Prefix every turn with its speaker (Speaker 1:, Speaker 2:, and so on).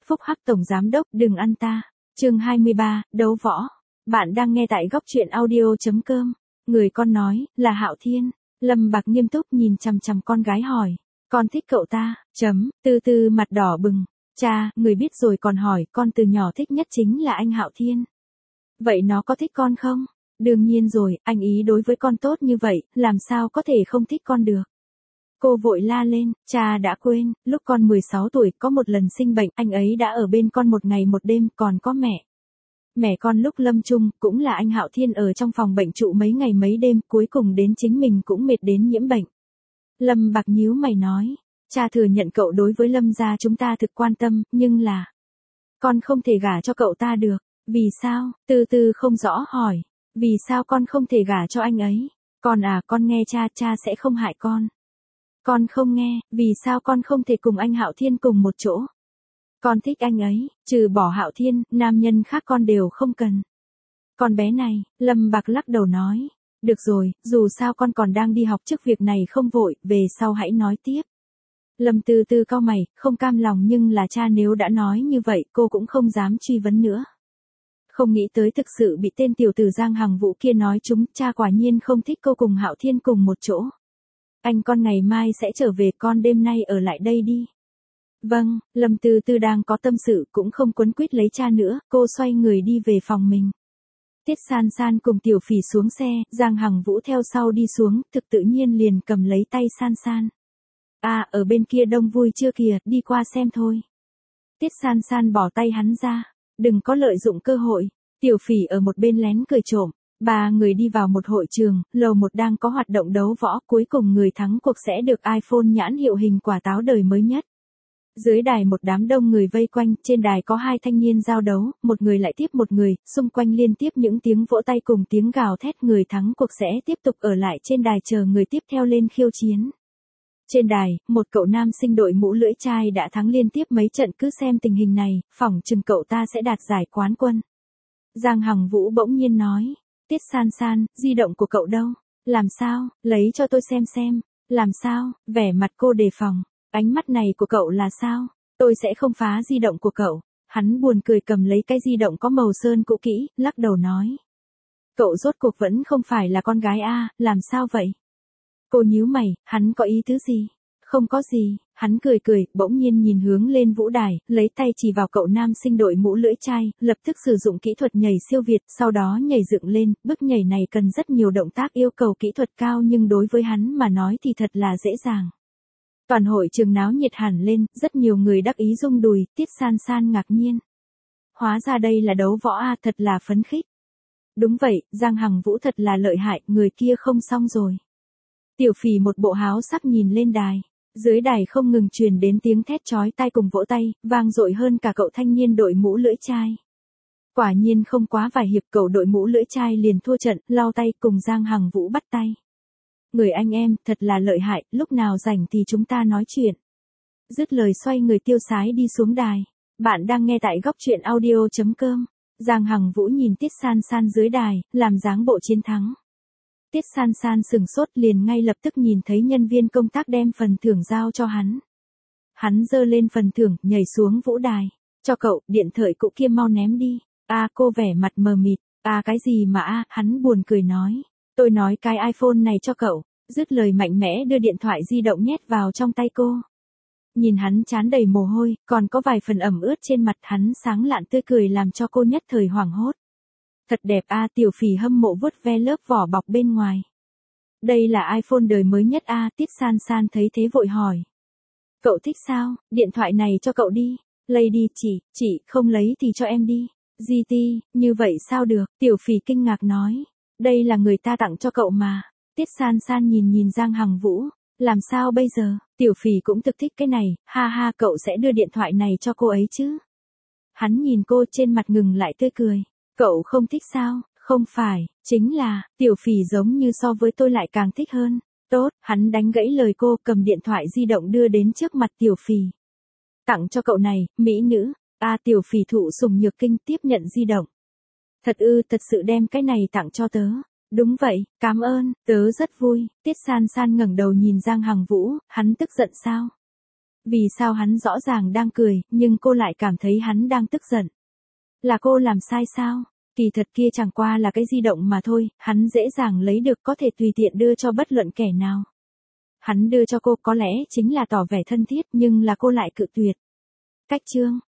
Speaker 1: Phúc Hắc Tổng Giám Đốc đừng ăn ta. Chương 23, đấu võ. Bạn đang nghe tại góc truyện audio.com. Người con nói, là Hạo Thiên. Lâm Bạc nghiêm túc nhìn chằm chằm con gái hỏi. Con thích cậu ta, Từ Từ mặt đỏ bừng. Cha, người biết rồi còn hỏi, con từ nhỏ thích nhất chính là anh Hạo Thiên. Vậy nó có thích con không? Đương nhiên rồi, anh ý đối với con tốt như vậy, làm sao có thể không thích con được. Cô vội la lên, cha đã quên, lúc con 16 tuổi có một lần sinh bệnh, anh ấy đã ở bên con một ngày một đêm, còn có mẹ. Mẹ con lúc lâm chung, cũng là anh Hạo Thiên ở trong phòng bệnh trụ mấy ngày mấy đêm, cuối cùng đến chính mình cũng mệt đến nhiễm bệnh. Lâm Bạc nhíu mày nói, cha thừa nhận cậu đối với Lâm gia chúng ta thực quan tâm, nhưng là, con không thể gả cho cậu ta được, vì sao? Từ Từ không rõ hỏi, vì sao con không thể gả cho anh ấy? Con nghe cha sẽ không hại con. Con không nghe, vì sao con không thể cùng anh Hạo Thiên cùng một chỗ? Con thích anh ấy, trừ bỏ Hạo Thiên, nam nhân khác con đều không cần. Con bé này, Lâm Bạc lắc đầu nói. Được rồi, dù sao con còn đang đi học trước việc này không vội, về sau hãy nói tiếp. Lâm Từ Từ cau mày, không cam lòng nhưng là cha nếu đã nói như vậy, cô cũng không dám truy vấn nữa. Không nghĩ tới thực sự bị tên tiểu tử Giang Hằng Vũ kia nói trúng, cha quả nhiên không thích cô cùng Hạo Thiên cùng một chỗ. Anh con ngày mai sẽ trở về, con đêm nay ở lại đây đi. Vâng, Lâm Từ Từ đang có tâm sự cũng không quấn quýt lấy cha nữa, cô xoay người đi về phòng mình. Tiết San San cùng Tiểu Phỉ xuống xe, Giang Hằng Vũ theo sau đi xuống, thực tự nhiên liền cầm lấy tay San San. Ở bên kia đông vui chưa kìa, đi qua xem thôi. Tiết San San bỏ tay hắn ra, đừng có lợi dụng cơ hội. Tiểu Phỉ ở một bên lén cười trộm. Ba người đi vào một hội trường, lầu 1 đang có hoạt động đấu võ, cuối cùng người thắng cuộc sẽ được iPhone nhãn hiệu hình quả táo đời mới nhất. Dưới đài một đám đông người vây quanh, trên đài có hai thanh niên giao đấu, một người lại tiếp một người, xung quanh liên tiếp những tiếng vỗ tay cùng tiếng gào thét, người thắng cuộc sẽ tiếp tục ở lại trên đài chờ người tiếp theo lên khiêu chiến. Trên đài, một cậu nam sinh đội mũ lưỡi chai đã thắng liên tiếp mấy trận, cứ xem tình hình này, phỏng chừng cậu ta sẽ đạt giải quán quân. Giang Hằng Vũ bỗng nhiên nói. Tiết San San, di động của cậu đâu? Làm sao? Lấy cho tôi xem. Làm sao? Vẻ mặt cô đề phòng. Ánh mắt này của cậu là sao? Tôi sẽ không phá di động của cậu. Hắn buồn cười cầm lấy cái di động có màu sơn cũ kỹ, lắc đầu nói. Cậu rốt cuộc vẫn không phải là con gái làm sao vậy? Cô nhíu mày, hắn có ý tứ gì? Không có gì, hắn cười, bỗng nhiên nhìn hướng lên vũ đài, lấy tay chỉ vào cậu nam sinh đội mũ lưỡi chai, lập tức sử dụng kỹ thuật nhảy siêu việt, sau đó nhảy dựng lên, bước nhảy này cần rất nhiều động tác yêu cầu kỹ thuật cao nhưng đối với hắn mà nói thì thật là dễ dàng. Toàn hội trường náo nhiệt hẳn lên, rất nhiều người đắc ý rung đùi, Tiết San San ngạc nhiên. Hóa ra đây là đấu võ thật là phấn khích. Đúng vậy, Giang Hằng Vũ thật là lợi hại, người kia không xong rồi. Tiểu Phỉ một bộ háo sắc nhìn lên đài. Dưới đài không ngừng truyền đến tiếng thét chói tai cùng vỗ tay, vang dội hơn cả cậu thanh niên đội mũ lưỡi chai. Quả nhiên không quá vài hiệp cậu đội mũ lưỡi chai liền thua trận, lau tay cùng Giang Hằng Vũ bắt tay. Người anh em, thật là lợi hại, lúc nào rảnh thì chúng ta nói chuyện. Dứt lời xoay người tiêu sái đi xuống đài. Bạn đang nghe tại góc truyện audio.com. Giang Hằng Vũ nhìn Tiết San San dưới đài, làm dáng bộ chiến thắng. Tiết San San sừng sốt liền ngay lập tức nhìn thấy nhân viên công tác đem phần thưởng giao cho hắn. Hắn giơ lên phần thưởng, nhảy xuống vũ đài. Cho cậu, điện thoại cũ kia mau ném đi. Cô vẻ mặt mờ mịt. Cái gì mà hắn buồn cười nói. Tôi nói cái iPhone này cho cậu. Dứt lời mạnh mẽ đưa điện thoại di động nhét vào trong tay cô. Nhìn hắn trán đầy mồ hôi, còn có vài phần ẩm ướt trên mặt, hắn sáng lạn tươi cười làm cho cô nhất thời hoảng hốt. Thật đẹp Tiểu Phỉ hâm mộ vuốt ve lớp vỏ bọc bên ngoài. Đây là iPhone đời mới nhất Tiết San San thấy thế vội hỏi. Cậu thích sao, điện thoại này cho cậu đi. Lấy đi chị không lấy thì cho em đi. GT, như vậy sao được, Tiểu Phỉ kinh ngạc nói. Đây là người ta tặng cho cậu mà. Tiết San San nhìn Giang Hằng Vũ. Làm sao bây giờ, Tiểu Phỉ cũng thực thích cái này, ha cậu sẽ đưa điện thoại này cho cô ấy chứ. Hắn nhìn cô trên mặt ngừng lại tươi cười. Cậu không thích sao? Không phải, chính là, Tiểu Phỉ giống như so với tôi lại càng thích hơn. Tốt, hắn đánh gãy lời cô, cầm điện thoại di động đưa đến trước mặt Tiểu Phỉ. Tặng cho cậu này, mỹ nữ. Tiểu Phỉ thụ sùng nhược kinh tiếp nhận di động. Thật sự đem cái này tặng cho tớ. Đúng vậy, cảm ơn, tớ rất vui. Tiết San San ngẩng đầu nhìn Giang Hằng Vũ, hắn tức giận sao? Vì sao hắn rõ ràng đang cười, nhưng cô lại cảm thấy hắn đang tức giận? Là cô làm sai sao? Kỳ thật kia chẳng qua là cái di động mà thôi, hắn dễ dàng lấy được có thể tùy tiện đưa cho bất luận kẻ nào. Hắn đưa cho cô có lẽ chính là tỏ vẻ thân thiết nhưng là cô lại cự tuyệt. Cách chương